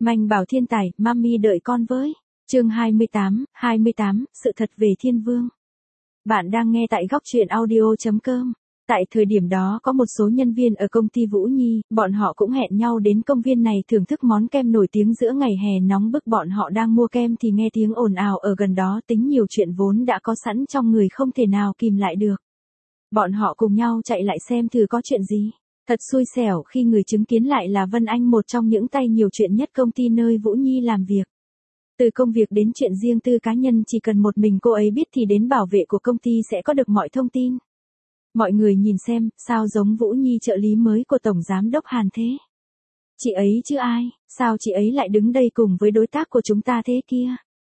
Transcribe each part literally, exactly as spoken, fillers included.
Manh Bảo Thiên Tài, Mami đợi con với. Chương hai mươi tám, hai mươi tám, sự thật về Thiên Vương. Bạn đang nghe tại góc truyện audio chấm com. Tại thời điểm đó có một số nhân viên ở công ty Vũ Nhi, bọn họ cũng hẹn nhau đến công viên này thưởng thức món kem nổi tiếng giữa ngày hè nóng bức. Bọn họ đang mua kem thì nghe tiếng ồn ào ở gần đó, tính nhiều chuyện vốn đã có sẵn trong người không thể nào kìm lại được. Bọn họ cùng nhau chạy lại xem thử có chuyện gì. Thật xui xẻo khi người chứng kiến lại là Vân Anh, một trong những tay nhiều chuyện nhất công ty nơi Vũ Nhi làm việc. Từ công việc đến chuyện riêng tư cá nhân, chỉ cần một mình cô ấy biết thì đến bảo vệ của công ty sẽ có được mọi thông tin. Mọi người nhìn xem, sao giống Vũ Nhi trợ lý mới của Tổng Giám đốc Hàn thế? Chị ấy chứ ai, sao chị ấy lại đứng đây cùng với đối tác của chúng ta thế kia?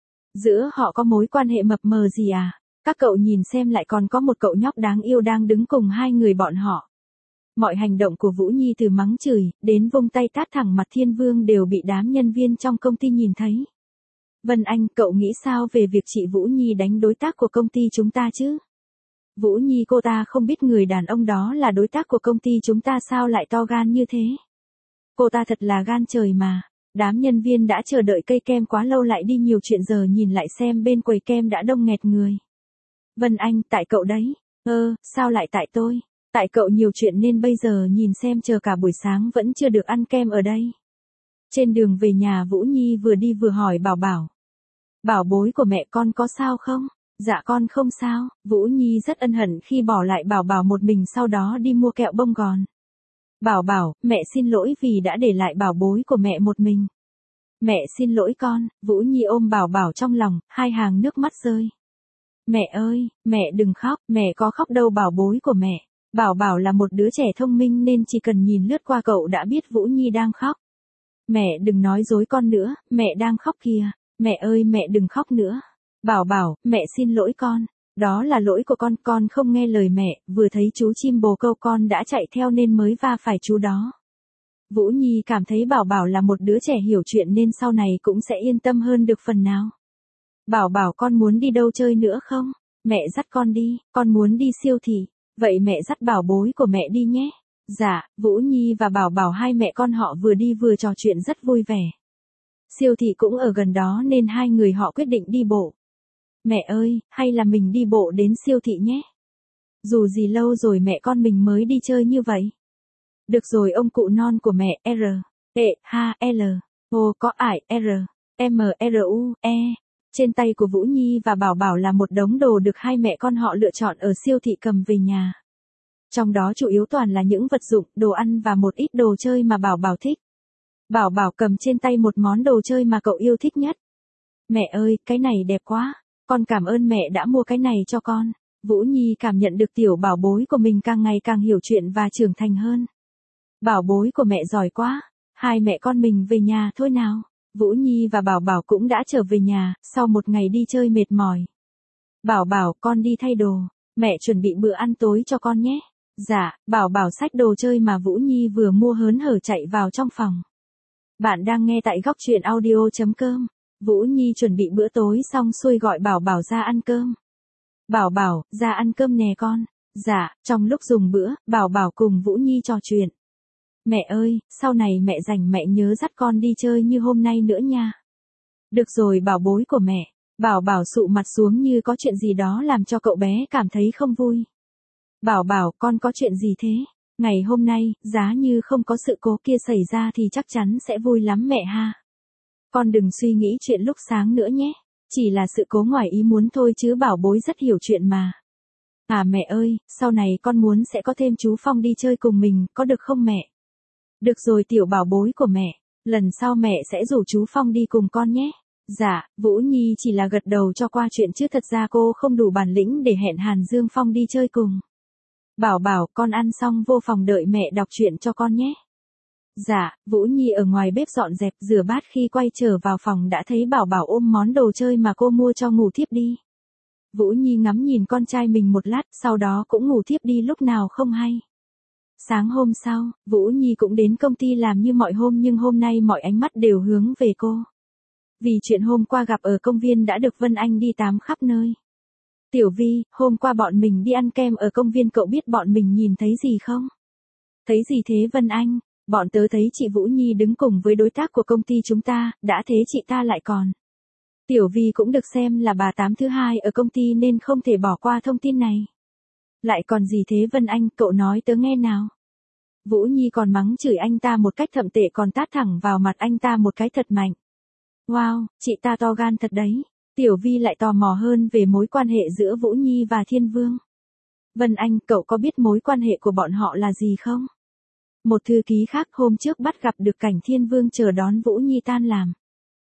Giữa họ có mối quan hệ mập mờ gì à? Các cậu nhìn xem, lại còn có một cậu nhóc đáng yêu đang đứng cùng hai người bọn họ. Mọi hành động của Vũ Nhi từ mắng chửi, đến vung tay tát thẳng mặt Thiên Vương đều bị đám nhân viên trong công ty nhìn thấy. Vân Anh, cậu nghĩ sao về việc chị Vũ Nhi đánh đối tác của công ty chúng ta chứ? Vũ Nhi cô ta không biết người đàn ông đó là đối tác của công ty chúng ta sao lại to gan như thế? Cô ta thật là gan trời mà. Đám nhân viên đã chờ đợi cây kem quá lâu lại đi nhiều chuyện, giờ nhìn lại xem bên quầy kem đã đông nghẹt người. Vân Anh, tại cậu đấy. Ơ, sao lại tại tôi? Tại cậu nhiều chuyện nên bây giờ nhìn xem chờ cả buổi sáng vẫn chưa được ăn kem ở đây. Trên đường về nhà, Vũ Nhi vừa đi vừa hỏi Bảo Bảo. Bảo bối của mẹ, con có sao không? Dạ con không sao. Vũ Nhi rất ân hận khi bỏ lại Bảo Bảo một mình, sau đó đi mua kẹo bông gòn. Bảo Bảo, mẹ xin lỗi vì đã để lại bảo bối của mẹ một mình. Mẹ xin lỗi con. Vũ Nhi ôm Bảo Bảo trong lòng, hai hàng nước mắt rơi. Mẹ ơi, mẹ đừng khóc, mẹ có khóc đâu bảo bối của mẹ. Bảo Bảo là một đứa trẻ thông minh nên chỉ cần nhìn lướt qua cậu đã biết Vũ Nhi đang khóc. Mẹ đừng nói dối con nữa, mẹ đang khóc kìa. Mẹ ơi, mẹ đừng khóc nữa. Bảo Bảo, mẹ xin lỗi con. Đó là lỗi của con, con không nghe lời mẹ, vừa thấy chú chim bồ câu con đã chạy theo nên mới va phải chú đó. Vũ Nhi cảm thấy Bảo Bảo là một đứa trẻ hiểu chuyện nên sau này cũng sẽ yên tâm hơn được phần nào. Bảo Bảo, con muốn đi đâu chơi nữa không? Mẹ dắt con đi, con muốn đi siêu thị. Vậy mẹ dắt bảo bối của mẹ đi nhé. Dạ, Vũ Nhi và Bảo Bảo hai mẹ con họ vừa đi vừa trò chuyện rất vui vẻ. Siêu thị cũng ở gần đó nên hai người họ quyết định đi bộ. Mẹ ơi, hay là mình đi bộ đến siêu thị nhé. Dù gì lâu rồi mẹ con mình mới đi chơi như vậy. Được rồi ông cụ non của mẹ, R, E, H, L, O có ải, R, M, R, U, E. Trên tay của Vũ Nhi và Bảo Bảo là một đống đồ được hai mẹ con họ lựa chọn ở siêu thị cầm về nhà. Trong đó chủ yếu toàn là những vật dụng, đồ ăn và một ít đồ chơi mà Bảo Bảo thích. Bảo Bảo cầm trên tay một món đồ chơi mà cậu yêu thích nhất. Mẹ ơi, cái này đẹp quá. Con cảm ơn mẹ đã mua cái này cho con. Vũ Nhi cảm nhận được tiểu bảo bối của mình càng ngày càng hiểu chuyện và trưởng thành hơn. Bảo bối của mẹ giỏi quá. Hai mẹ con mình về nhà thôi nào. Vũ Nhi và Bảo Bảo cũng đã trở về nhà, sau một ngày đi chơi mệt mỏi. Bảo Bảo, con đi thay đồ. Mẹ chuẩn bị bữa ăn tối cho con nhé. Dạ, Bảo Bảo xách đồ chơi mà Vũ Nhi vừa mua hớn hở chạy vào trong phòng. Bạn đang nghe tại góc truyện audio chấm com. Vũ Nhi chuẩn bị bữa tối xong xuôi gọi Bảo Bảo ra ăn cơm. Bảo Bảo, ra ăn cơm nè con. Dạ, trong lúc dùng bữa, Bảo Bảo cùng Vũ Nhi trò chuyện. Mẹ ơi, sau này mẹ rảnh mẹ nhớ dắt con đi chơi như hôm nay nữa nha. Được rồi bảo bối của mẹ. Bảo Bảo sụ mặt xuống như có chuyện gì đó làm cho cậu bé cảm thấy không vui. Bảo Bảo, con có chuyện gì thế? Ngày hôm nay, giá như không có sự cố kia xảy ra thì chắc chắn sẽ vui lắm mẹ ha. Con đừng suy nghĩ chuyện lúc sáng nữa nhé. Chỉ là sự cố ngoài ý muốn thôi chứ bảo bối rất hiểu chuyện mà. À mẹ ơi, sau này con muốn sẽ có thêm chú Phong đi chơi cùng mình, có được không mẹ? Được rồi tiểu bảo bối của mẹ, lần sau mẹ sẽ rủ chú Phong đi cùng con nhé. Dạ, Vũ Nhi chỉ là gật đầu cho qua chuyện chứ thật ra cô không đủ bản lĩnh để hẹn Hàn Dương Phong đi chơi cùng. Bảo Bảo, con ăn xong vô phòng đợi mẹ đọc truyện cho con nhé. Dạ, Vũ Nhi ở ngoài bếp dọn dẹp rửa bát, khi quay trở vào phòng đã thấy Bảo Bảo ôm món đồ chơi mà cô mua cho ngủ thiếp đi. Vũ Nhi ngắm nhìn con trai mình một lát, sau đó cũng ngủ thiếp đi lúc nào không hay. Sáng hôm sau, Vũ Nhi cũng đến công ty làm như mọi hôm, nhưng hôm nay mọi ánh mắt đều hướng về cô. Vì chuyện hôm qua gặp ở công viên đã được Vân Anh đi tám khắp nơi. Tiểu Vi, hôm qua bọn mình đi ăn kem ở công viên, cậu biết bọn mình nhìn thấy gì không? Thấy gì thế Vân Anh? Bọn tớ thấy chị Vũ Nhi đứng cùng với đối tác của công ty chúng ta, đã thế chị ta lại còn. Tiểu Vi cũng được xem là bà tám thứ hai ở công ty nên không thể bỏ qua thông tin này. Lại còn gì thế Vân Anh, cậu nói tớ nghe nào. Vũ Nhi còn mắng chửi anh ta một cách thậm tệ còn tát thẳng vào mặt anh ta một cái thật mạnh. Wow, chị ta to gan thật đấy. Tiểu Vi lại tò mò hơn về mối quan hệ giữa Vũ Nhi và Thiên Vương. Vân Anh, cậu có biết mối quan hệ của bọn họ là gì không? Một thư ký khác hôm trước bắt gặp được cảnh Thiên Vương chờ đón Vũ Nhi tan làm.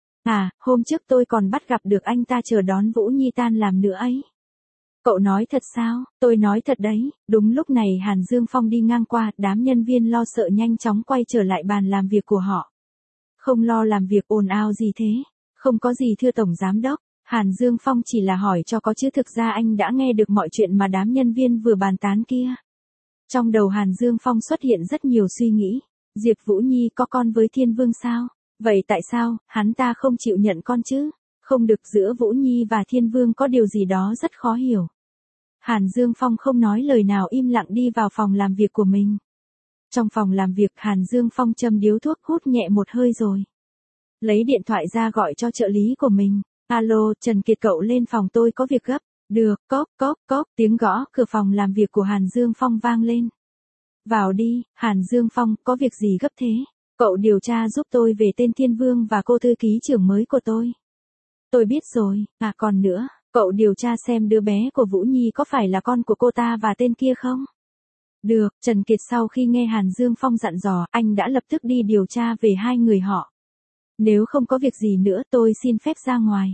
À, hôm trước tôi còn bắt gặp được anh ta chờ đón Vũ Nhi tan làm nữa ấy. Cậu nói thật sao? Tôi nói thật đấy. Đúng lúc này Hàn Dương Phong đi ngang qua, đám nhân viên lo sợ nhanh chóng quay trở lại bàn làm việc của họ. Không lo làm việc ồn ào gì thế? Không có gì thưa Tổng Giám Đốc. Hàn Dương Phong chỉ là hỏi cho có chứ thực ra anh đã nghe được mọi chuyện mà đám nhân viên vừa bàn tán kia. Trong đầu Hàn Dương Phong xuất hiện rất nhiều suy nghĩ. Diệp Vũ Nhi có con với Thiên Vương sao? Vậy tại sao, hắn ta không chịu nhận con chứ? Không được, giữa Vũ Nhi và Thiên Vương có điều gì đó rất khó hiểu. Hàn Dương Phong không nói lời nào im lặng đi vào phòng làm việc của mình. Trong phòng làm việc Hàn Dương Phong châm điếu thuốc hút nhẹ một hơi rồi. Lấy điện thoại ra gọi cho trợ lý của mình. Alo, Trần Kiệt cậu lên phòng tôi có việc gấp. Được, cốc, cốc, cốc, tiếng gõ cửa phòng làm việc của Hàn Dương Phong vang lên. Vào đi, Hàn Dương Phong, có việc gì gấp thế? Cậu điều tra giúp tôi về tên Thiên Vương và cô thư ký trưởng mới của tôi. Tôi biết rồi, à còn nữa, cậu điều tra xem đứa bé của Vũ Nhi có phải là con của cô ta và tên kia không? Được, Trần Kiệt sau khi nghe Hàn Dương Phong dặn dò, anh đã lập tức đi điều tra về hai người họ. Nếu không có việc gì nữa tôi xin phép ra ngoài.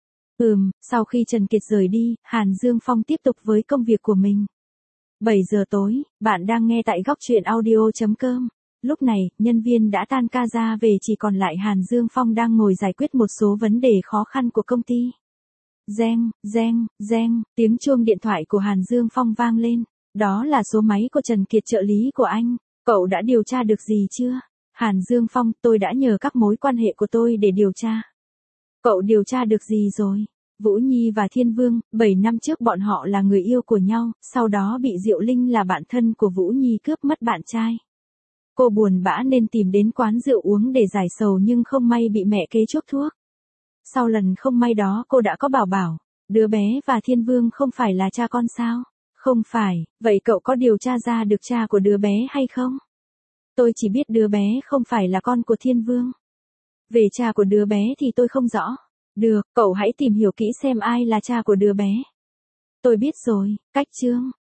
Ừm, sau khi Trần Kiệt rời đi, Hàn Dương Phong tiếp tục với công việc của mình. bảy giờ tối, bạn đang nghe tại góc truyện audio chấm com. Lúc này, nhân viên đã tan ca ra về chỉ còn lại Hàn Dương Phong đang ngồi giải quyết một số vấn đề khó khăn của công ty. Reng, reng, reng, tiếng chuông điện thoại của Hàn Dương Phong vang lên. Đó là số máy của Trần Kiệt trợ lý của anh. Cậu đã điều tra được gì chưa? Hàn Dương Phong, tôi đã nhờ các mối quan hệ của tôi để điều tra. Cậu điều tra được gì rồi? Vũ Nhi và Thiên Vương, bảy năm trước bọn họ là người yêu của nhau, sau đó bị Diệu Linh là bạn thân của Vũ Nhi cướp mất bạn trai. Cô buồn bã nên tìm đến quán rượu uống để giải sầu nhưng không may bị mẹ kế chuốc thuốc. Sau lần không may đó cô đã có bảo bảo, đứa bé và Thiên Vương không phải là cha con sao? Không phải, vậy cậu có điều tra ra được cha của đứa bé hay không? Tôi chỉ biết đứa bé không phải là con của Thiên Vương. Về cha của đứa bé thì tôi không rõ. Được, cậu hãy tìm hiểu kỹ xem ai là cha của đứa bé. Tôi biết rồi, cách chương.